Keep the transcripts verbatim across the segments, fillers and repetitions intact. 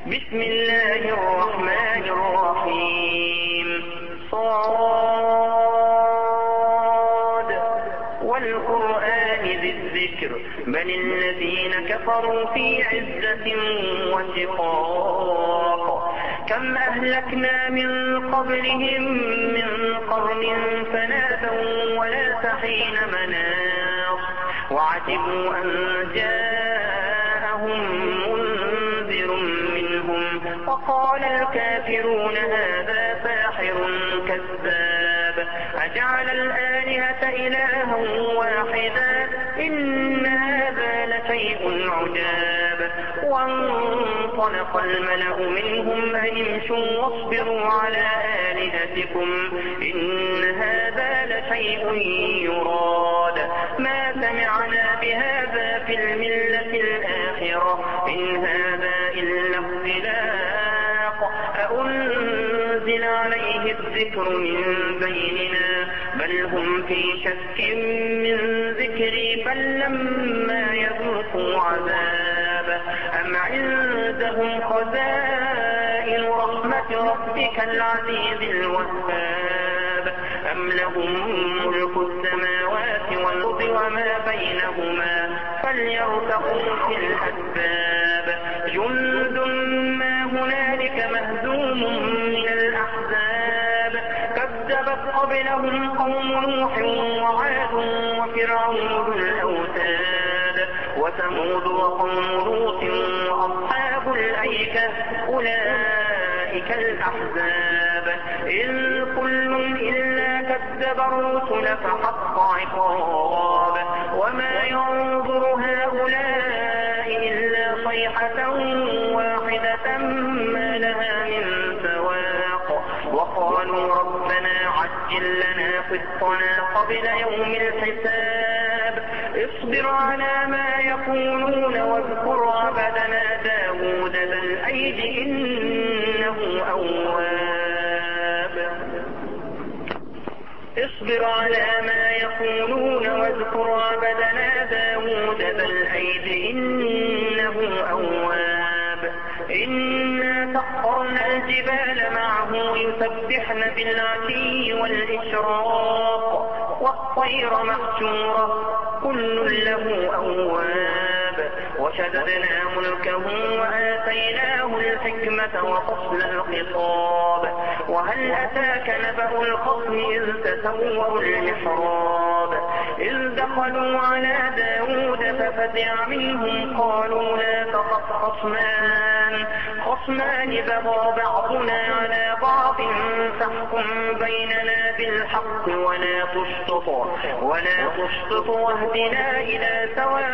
بسم الله الرحمن الرحيم. صاد والقرآن ذي الذكر بل الذين كفروا في عزة وشقاق. كم أهلكنا من قبلهم من قرن فنادوا ولا حين مناص وعجبوا أن جاءهم منذر منهم وقال الكافرون هذا ساحر كذاب أجعل الآلهة إلها واحدا إن هذا لشيء عجاب. وانطلق الملأ منهم أن امشوا واصبروا على آلهتكم إن هذا لشيء يراد ما سمعنا بهذا في الملة الآخرة إن هذا إلا اختلاق أأنزل عليه الذكر من بيننا بل هم في شك من ذكري بل لما يذوقوا عذاب أم عندهم خزائن رحمة ربك العزيز الوهاب أم لهم ملك السماوات والأرض وما بينهما فليرتقوا في الأسباب. جند ما هنالك مهزوم من الأحزاب كذبت قبلهم قوم نوح وعاد وفرعون ذو الأوتاد وثمود وقوم لوط وأصحاب الأيكة أولئك الأحزاب إن كل إلا كذب الرسل فحق عقاب وما ينظر هؤلاء إلا صيحة واحدة ما لها من فواق. وقالوا ربنا عجل لنا قسطنا قبل يوم الحساب اصبر على ما يقولون واذكر عبدنا داود ذا الأيد إنه أواب. اصبر على ما يقولون واذكر عبدنا داود ذا الأيد إنه أواب. إنا سخرنا الجبال معه يسبحن بالعشي والإشراق والطير محشورة كل له أواب. وشددنا ملكه وآتيناه الحكمة وفصل الخطاب وهل أتاك نبأ الخصم إذ تسوروا المحراب إذ دخلوا على داود ففزع منهم قالوا لا تخف خصمان خصمان بغى بعضنا على بعض فاحكم بيننا بالحق ولا تشطط ولا تشطط واهدنا إلى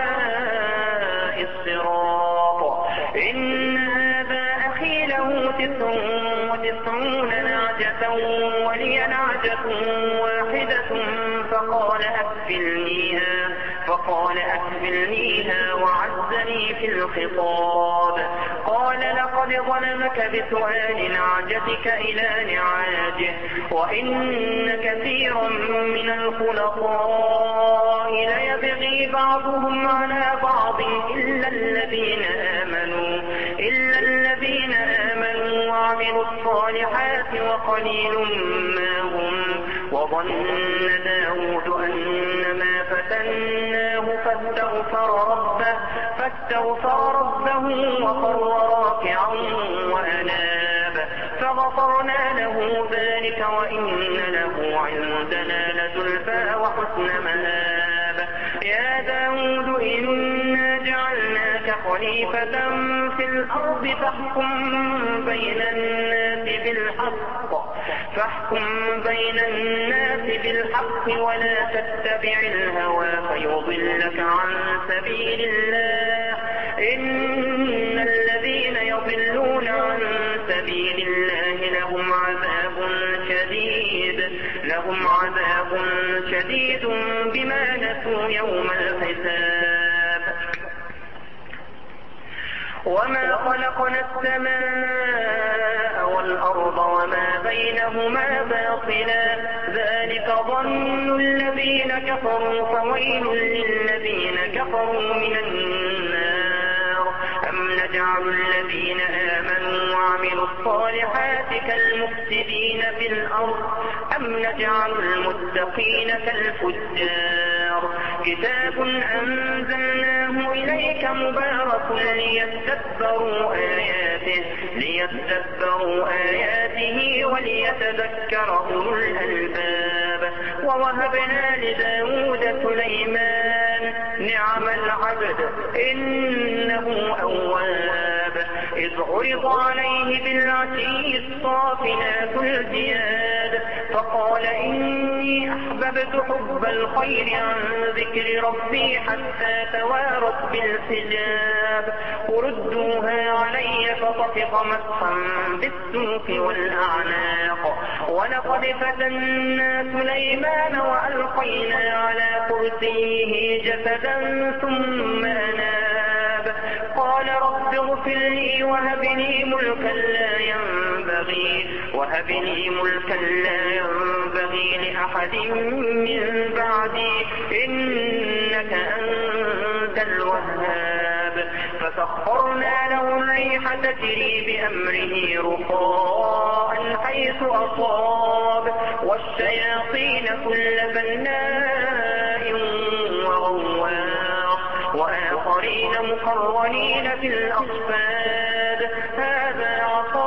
سواء الصراط. إن هذا أخي له تسع وتسعون نعجة ولي نعجة واحدة فقال أكفلنيها فقال أكفلنيها وعزني في الخطاب. قال لقد ظلمك بسؤال نعجتك إلى نعاجه وإن كثيرا من الخلطاء ليبغي بعضهم على بعض إلا الذين آمنوا إلا الذين آمنوا وعملوا الصالحات وقليل ما هم. وظن داود أنما فتناه فاستغفر ربه فاستغفر ربه وخر راكعا وأناب فغفرنا له ذلك وإن له عندنا لزلفى وحسن مآب. يا داود إنا جعلناك خليفة في الأرض فاحكم بين الناس بالحق فاحكم بين الناس بالحق ولا تتبع الهوى فيضلك عن سبيل الله إن الذين يضلون عن سبيل الله لهم عذاب شديد لهم عذاب شديد بما نسوا يوم الحساب. وما خلقنا السماء والأرض وما بينهما باطلا ذلك ظن الذين كفروا فويل للذين كفروا من النار. أم نجعل الذين آمنوا الصالحات كالمفسدين في الأرض أم نجعل المتقين كالفجار كتاب أنزلناه إليك مبارك ليتدبروا آياته ليتدبروا آياته وليتذكر أولو الألباب ووهبنا لداود سليمان نعم العبد إنه أواب إذ عرض عليه بالعشي الصافنات الجياد فقال إني أحببت حب الخير عن ذكر ربي حتى توارت بالحجاب وردوها علي فطفق مسحا بالسوق والأعناق ولقد فتنا سليمان وألقينا على كرسيه جسدا ثم أناب قال رب اغفر لي وهب لي ملكا لا ينبغي وهب لي ملكا لا ينبغي لأحد من بعدي إنك أنت الوهاب فسخرنا له الريح تجري بأمره رخاء حيث أصاب والشياطين كل بناء وغواص وآخرين مقرنين في الأصفاد هذا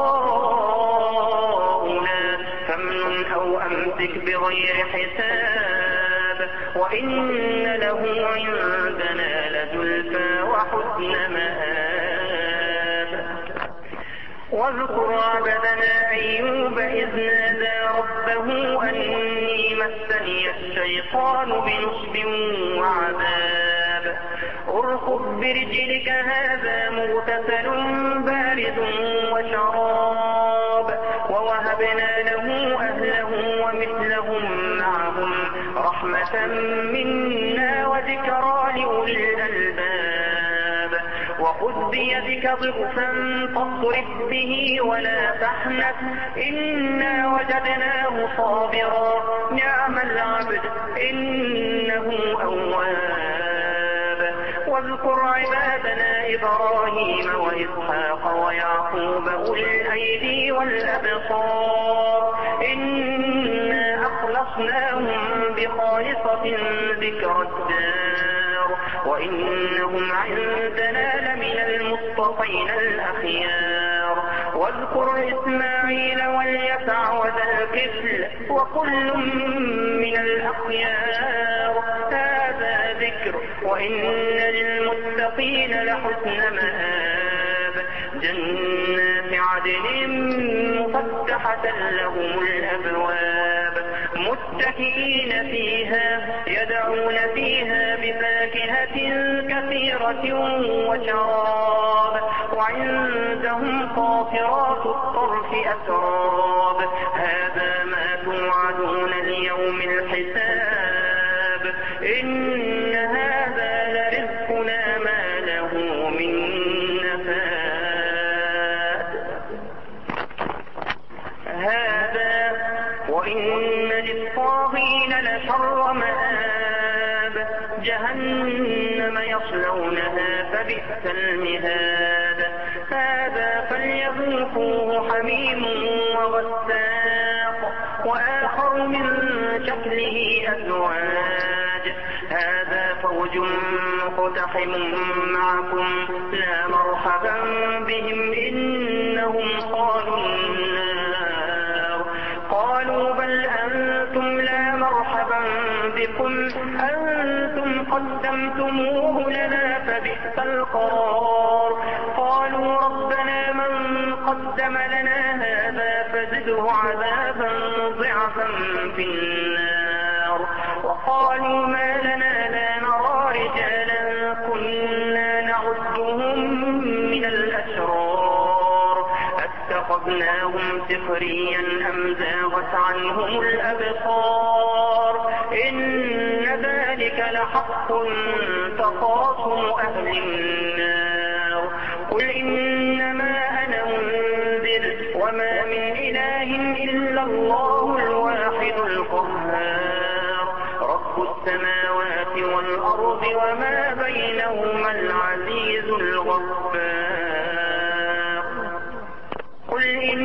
عطاؤنا فامنن أو أمسك بغير حساب وإن له عندنا لزلفى وحسن مآب واذكر عبدنا أيوب إذ نادى ربه أني مسني الشيطان بنصب وعذاب اركض برجلك هذا مغتسل بارد وشراب ووهبنا له أهله ومثلهم معهم رحمة منا وذكرى لأولي الألباب وخذ بيدك ضغثا فاضرب به ولا تحنث إنا وجدناه صابرا نعم العبد إنه أواب واذكر عبادنا إبراهيم وإسحاق ويعقوب أولي الأيدي والأبصار إنا أخلصناهم بخالصة ذكر الدار وإنهم عندنا لمن المصطفين الأخيار واذكر إسماعيل واليسع وذا الكفل وكل من الأخيار هذا ذكر وإن للمتقين لحسن مآب جنات عدن مفتحة لهم الأبواب متكئين فيها يدعون فيها بفاكهة كثيرة وشراب وعندهم قاصرات الطرف أتراب هذا ما توعدون ليوم الحساب إن هذا لرزقنا ما له من نفاد هذا وإن للطاغين لشر مآب جهنم يصلونها فبئس المهاد هذا فليذوقوه حميم وغساق وآخر من شكله أزواج هذا فوج مقتحم معكم لا مرحبا بهم إنهم صالوا النار قالوا بل أنتم لا مرحبا بكم أنتم قدمتموه لنا فبئس القرار قالوا ربنا من قدم لنا هذا فزده عذابا ضعفا في النار وقالوا ما لنا لا نرى رجالا كنا نعدهم من الأشرار أتخذناهم سخريا أم زاغت عنهم الأبصار إن ذلك لحق تخاصم أهل النار قل إنما أنا منذر وما من إله إلا الله الواحد القهار رب السماوات والأرض وما بينهما العزيز الغفار قل إن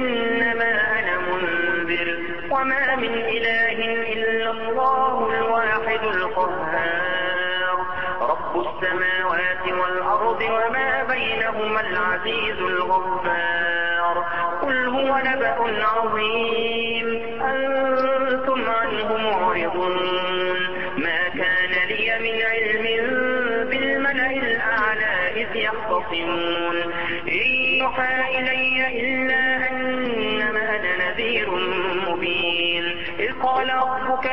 وما من إله إلا الله الواحد القهار رب السماوات والأرض وما بينهما العزيز الغفار قل هو نبأ عظيم أنتم عنه معرضون ما كان لي من علم بالملأ الأعلى إذ يختصمون إن يوحى إلي إلا أنما أنا نذير مبين إذ قال ربك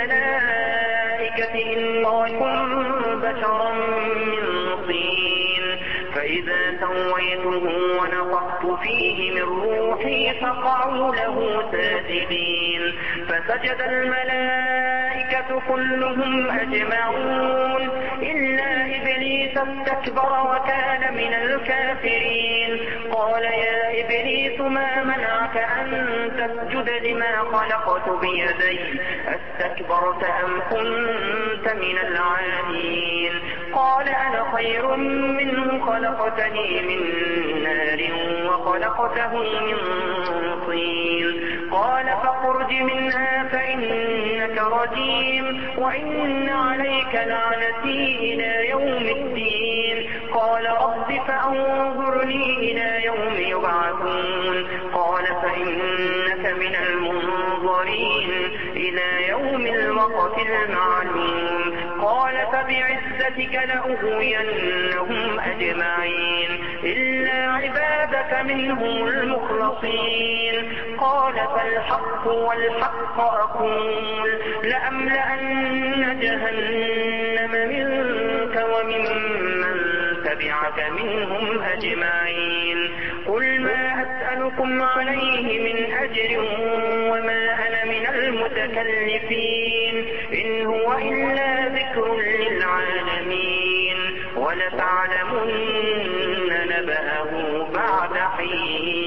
للملائكة إنكم بشرا من طين فإذا سويته ونفخت فيه من روحي فقعوا له ساجدين فسجد الملائكة كلهم أجمعون إلا إبليس استكبر وكان من الكافرين قال يا إبليس ما منعك أن تسجد لما خلقت بيدي استكبرت أم كنت من العالين قال أنا خير منه خلقتني من نار وخلقته من طين قال فاخرج منها فإنك رجيم وإن عليك لعنتي إلى يوم الدين قال رب فأنظرني إلى يوم يبعثون قال فإنك من المنظرين إلى يوم الوقت المعلوم قال فبعزتك لأغوينهم أجمعين إلا عبادك منهم المخلصين قال فالحق والحق أقول لأملأن جهنم منك ومن من تبعك منهم أجمعين قل ما أسألكم عليه من أجر وما أنا من المتكلفين إن هو إلا ذكر للعالمين ولتعلمن نبأه بعد حين